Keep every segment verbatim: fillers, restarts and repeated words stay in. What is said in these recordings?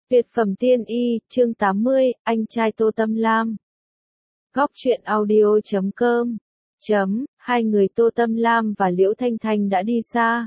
Tuyệt phẩm tiên y, chương tám mươi, anh trai Tô Tâm Lam. Góc truyện audio chấm com. Chấm, hai người Tô Tâm Lam và Liễu Thanh Thanh đã đi xa.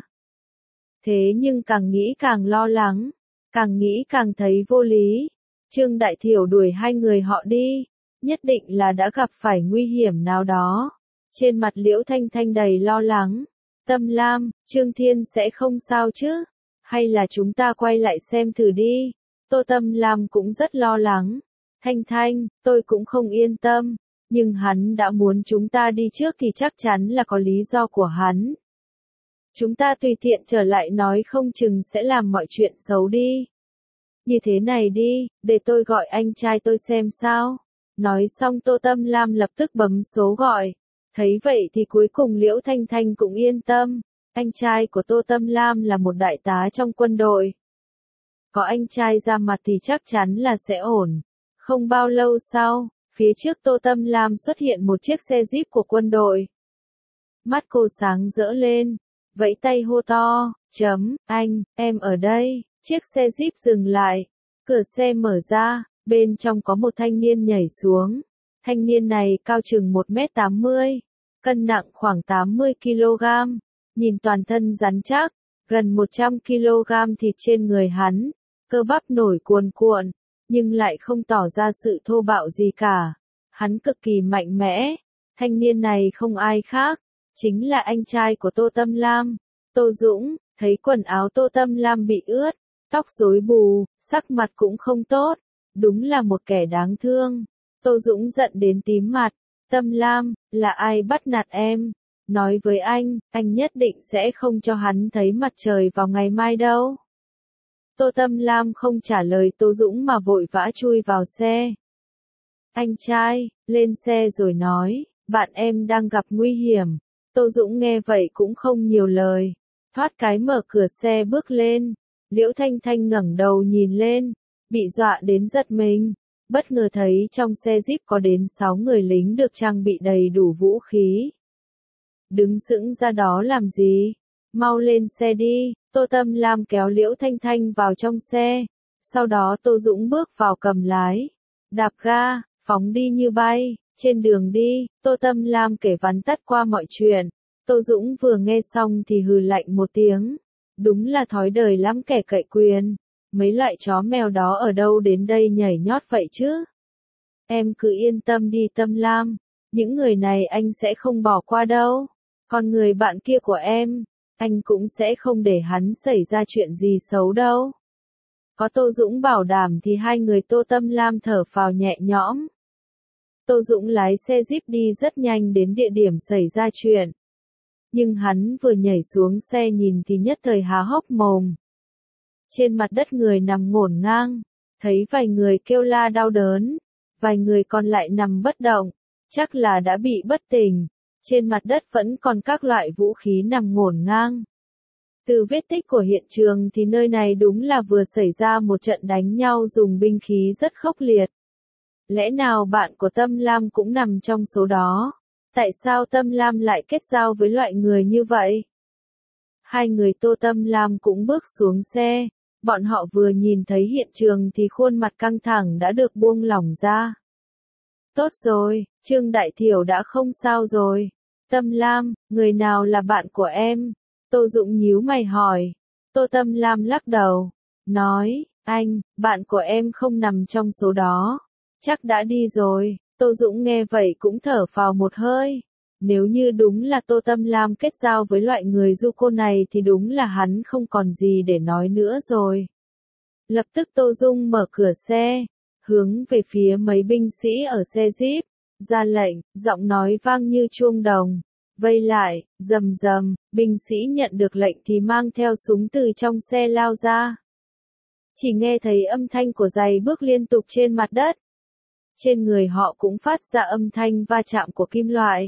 Thế nhưng càng nghĩ càng lo lắng, càng nghĩ càng thấy vô lý. Trương Đại Thiểu đuổi hai người họ đi, nhất định là đã gặp phải nguy hiểm nào đó. Trên mặt Liễu Thanh Thanh đầy lo lắng. Tâm Lam, Trương Thiên sẽ không sao chứ? Hay là chúng ta quay lại xem thử đi? Tô Tâm Lam cũng rất lo lắng. Thanh Thanh, tôi cũng không yên tâm, nhưng hắn đã muốn chúng ta đi trước thì chắc chắn là có lý do của hắn. Chúng ta tùy tiện trở lại nói không chừng sẽ làm mọi chuyện xấu đi. Như thế này đi, để tôi gọi anh trai tôi xem sao. Nói xong Tô Tâm Lam lập tức bấm số gọi. Thấy vậy thì cuối cùng Liễu Thanh Thanh cũng yên tâm. Anh trai của Tô Tâm Lam là một đại tá trong quân đội. Có anh trai ra mặt thì chắc chắn là sẽ ổn. Không bao lâu sau, phía trước Tô Tâm Lam xuất hiện một chiếc xe Jeep của quân đội. Mắt cô sáng rỡ lên, vẫy tay hô to, chấm, anh, em ở đây. Chiếc xe Jeep dừng lại, cửa xe mở ra, bên trong có một thanh niên nhảy xuống. Thanh niên này cao chừng một mét tám mươi, cân nặng khoảng tám mươi ki lô gam, nhìn toàn thân rắn chắc, gần một trăm ki lô gam thịt trên người hắn, cơ bắp nổi cuồn cuộn, nhưng lại không tỏ ra sự thô bạo gì cả. Hắn cực kỳ mạnh mẽ. Thanh niên này không ai khác, chính là anh trai của Tô Tâm Lam, Tô Dũng. Thấy quần áo Tô Tâm Lam bị ướt, tóc rối bù, sắc mặt cũng không tốt, đúng là một kẻ đáng thương. Tô Dũng giận đến tím mặt. Tâm Lam, là ai bắt nạt em? Nói với anh, anh nhất định sẽ không cho hắn thấy mặt trời vào ngày mai đâu. Tô Tâm Lam không trả lời Tô Dũng mà vội vã chui vào xe. Anh trai, lên xe rồi nói, bạn em đang gặp nguy hiểm. Tô Dũng nghe vậy cũng không nhiều lời, thoát cái mở cửa xe bước lên. Liễu Thanh Thanh ngẩng đầu nhìn lên, bị dọa đến giật mình, bất ngờ thấy trong xe Jeep có đến sáu người lính được trang bị đầy đủ vũ khí. Đứng sững ra đó làm gì? Mau lên xe đi. Tô Tâm Lam kéo Liễu Thanh Thanh vào trong xe. Sau đó Tô Dũng bước vào cầm lái, đạp ga, phóng đi như bay. Trên đường đi, Tô Tâm Lam kể vắn tắt qua mọi chuyện. Tô Dũng vừa nghe xong thì hừ lạnh một tiếng. Đúng là thói đời lắm kẻ cậy quyền. Mấy loại chó mèo đó ở đâu đến đây nhảy nhót vậy chứ? Em cứ yên tâm đi Tâm Lam, những người này anh sẽ không bỏ qua đâu. Còn người bạn kia của em, anh cũng sẽ không để hắn xảy ra chuyện gì xấu đâu. Có Tô Dũng bảo đảm thì hai người Tô Tâm Lam thở phào nhẹ nhõm. Tô Dũng lái xe Jeep đi rất nhanh đến địa điểm xảy ra chuyện. Nhưng hắn vừa nhảy xuống xe nhìn thì nhất thời há hốc mồm. Trên mặt đất người nằm ngổn ngang, thấy vài người kêu la đau đớn, vài người còn lại nằm bất động, chắc là đã bị bất tỉnh. Trên mặt đất vẫn còn các loại vũ khí nằm ngổn ngang. Từ vết tích của hiện trường thì nơi này đúng là vừa xảy ra một trận đánh nhau dùng binh khí rất khốc liệt. Lẽ nào bạn của Tâm Lam cũng nằm trong số đó? Tại sao Tâm Lam lại kết giao với loại người như vậy? Hai người Tô Tâm Lam cũng bước xuống xe. Bọn họ vừa nhìn thấy hiện trường thì khuôn mặt căng thẳng đã được buông lỏng ra. Tốt rồi, Trương Đại Thiểu đã không sao rồi. Tâm Lam, người nào là bạn của em? Tô Dũng nhíu mày hỏi. Tô Tâm Lam lắc đầu, nói, anh, bạn của em không nằm trong số đó. Chắc đã đi rồi. Tô Dũng nghe vậy cũng thở phào một hơi. Nếu như đúng là Tô Tâm Lam kết giao với loại người du côn này thì đúng là hắn không còn gì để nói nữa rồi. Lập tức Tô Dung mở cửa xe, hướng về phía mấy binh sĩ ở xe Jeep, ra lệnh, giọng nói vang như chuông đồng. Vây lại, rầm rầm, binh sĩ nhận được lệnh thì mang theo súng từ trong xe lao ra. Chỉ nghe thấy âm thanh của giày bước liên tục trên mặt đất. Trên người họ cũng phát ra âm thanh va chạm của kim loại.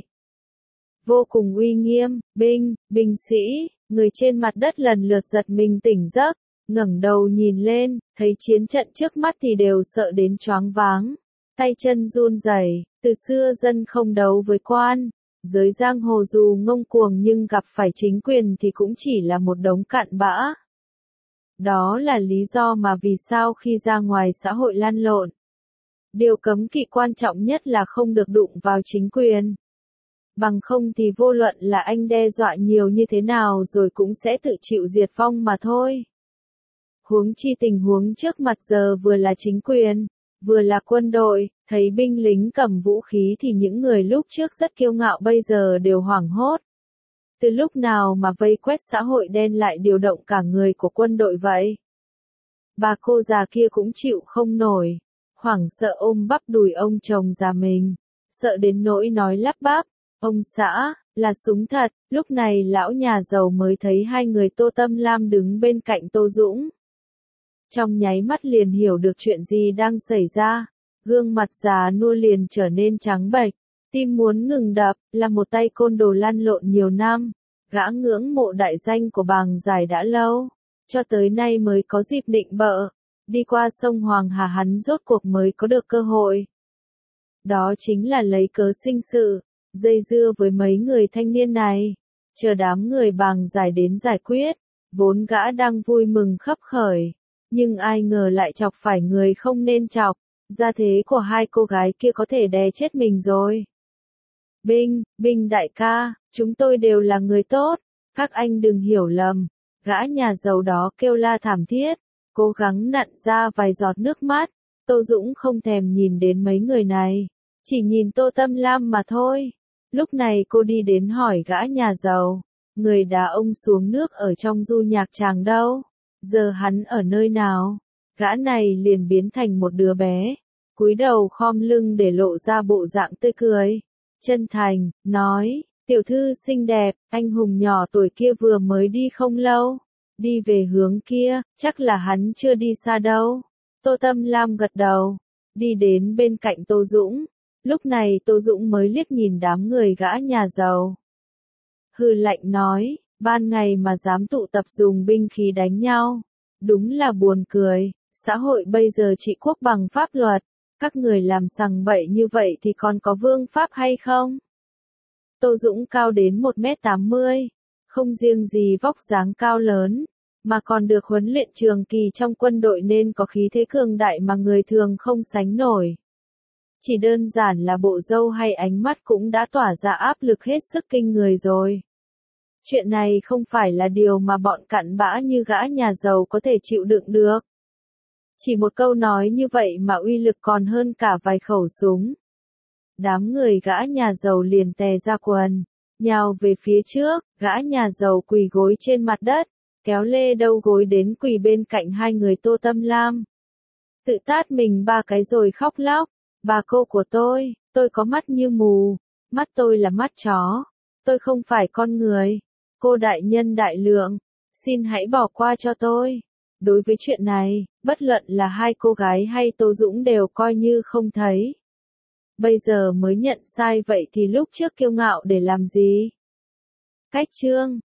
Vô cùng uy nghiêm. Binh, binh sĩ, người trên mặt đất lần lượt giật mình tỉnh giấc, ngẩng đầu nhìn lên, thấy chiến trận trước mắt thì đều sợ đến choáng váng, tay chân run rẩy. Từ xưa dân không đấu với quan, giới giang hồ dù ngông cuồng nhưng gặp phải chính quyền thì cũng chỉ là một đống cặn bã. Đó là lý do mà vì sao khi ra ngoài xã hội lăn lộn, điều cấm kỵ quan trọng nhất là không được đụng vào chính quyền. Bằng không thì vô luận là anh đe dọa nhiều như thế nào rồi cũng sẽ tự chịu diệt vong mà thôi. Huống chi tình huống trước mặt giờ vừa là chính quyền, vừa là quân đội, thấy binh lính cầm vũ khí thì những người lúc trước rất kiêu ngạo bây giờ đều hoảng hốt. Từ lúc nào mà vây quét xã hội đen lại điều động cả người của quân đội vậy? Bà cô già kia cũng chịu không nổi, hoảng sợ ôm bắp đùi ông chồng già mình, sợ đến nỗi nói lắp bắp, ông xã, là súng thật. Lúc này lão nhà giàu mới thấy hai người Tô Tâm Lam đứng bên cạnh Tô Dũng. Trong nháy mắt liền hiểu được chuyện gì đang xảy ra, gương mặt già nua liền trở nên trắng bệch, tim muốn ngừng đập, là một tay côn đồ lăn lộn nhiều năm, gã ngưỡng mộ đại danh của Bàng Giải đã lâu, cho tới nay mới có dịp định bợ, đi qua sông Hoàng Hà hắn rốt cuộc mới có được cơ hội. Đó chính là lấy cớ sinh sự, dây dưa với mấy người thanh niên này, chờ đám người Bàng Giải đến giải quyết, vốn gã đang vui mừng khấp khởi. Nhưng ai ngờ lại chọc phải người không nên chọc, gia thế của hai cô gái kia có thể đè chết mình rồi. Binh, Binh đại ca, chúng tôi đều là người tốt, các anh đừng hiểu lầm. Gã nhà giàu đó kêu la thảm thiết, cố gắng nặn ra vài giọt nước mắt. Tô Dũng không thèm nhìn đến mấy người này, chỉ nhìn Tô Tâm Lam mà thôi. Lúc này cô đi đến hỏi gã nhà giàu, người đá ông xuống nước ở trong du nhạc tràng đâu? Giờ hắn ở nơi nào? Gã này liền biến thành một đứa bé, cúi đầu khom lưng để lộ ra bộ dạng tươi cười, chân thành, nói, tiểu thư xinh đẹp, anh hùng nhỏ tuổi kia vừa mới đi không lâu, đi về hướng kia, chắc là hắn chưa đi xa đâu. Tô Tâm Lam gật đầu, đi đến bên cạnh Tô Dũng, lúc này Tô Dũng mới liếc nhìn đám người gã nhà giàu. Hừ lạnh nói, ban ngày mà dám tụ tập dùng binh khí đánh nhau, đúng là buồn cười, xã hội bây giờ trị quốc bằng pháp luật, các người làm sằng bậy như vậy thì còn có vương pháp hay không? Tô Dũng cao đến một mét tám mươi, không riêng gì vóc dáng cao lớn, mà còn được huấn luyện trường kỳ trong quân đội nên có khí thế cường đại mà người thường không sánh nổi. Chỉ đơn giản là bộ râu hay ánh mắt cũng đã tỏa ra áp lực hết sức kinh người rồi. Chuyện này không phải là điều mà bọn cặn bã như gã nhà giàu có thể chịu đựng được. Chỉ một câu nói như vậy mà uy lực còn hơn cả vài khẩu súng. Đám người gã nhà giàu liền tè ra quần, nhào về phía trước, gã nhà giàu quỳ gối trên mặt đất, kéo lê đầu gối đến quỳ bên cạnh hai người Tô Tâm Lam. Tự tát mình ba cái rồi khóc lóc, bà cô của tôi, tôi có mắt như mù, mắt tôi là mắt chó, tôi không phải con người. Cô đại nhân đại lượng, xin hãy bỏ qua cho tôi. Đối với chuyện này, bất luận là hai cô gái hay Tô Dũng đều coi như không thấy. Bây giờ mới nhận sai vậy thì lúc trước kiêu ngạo để làm gì? Cách chương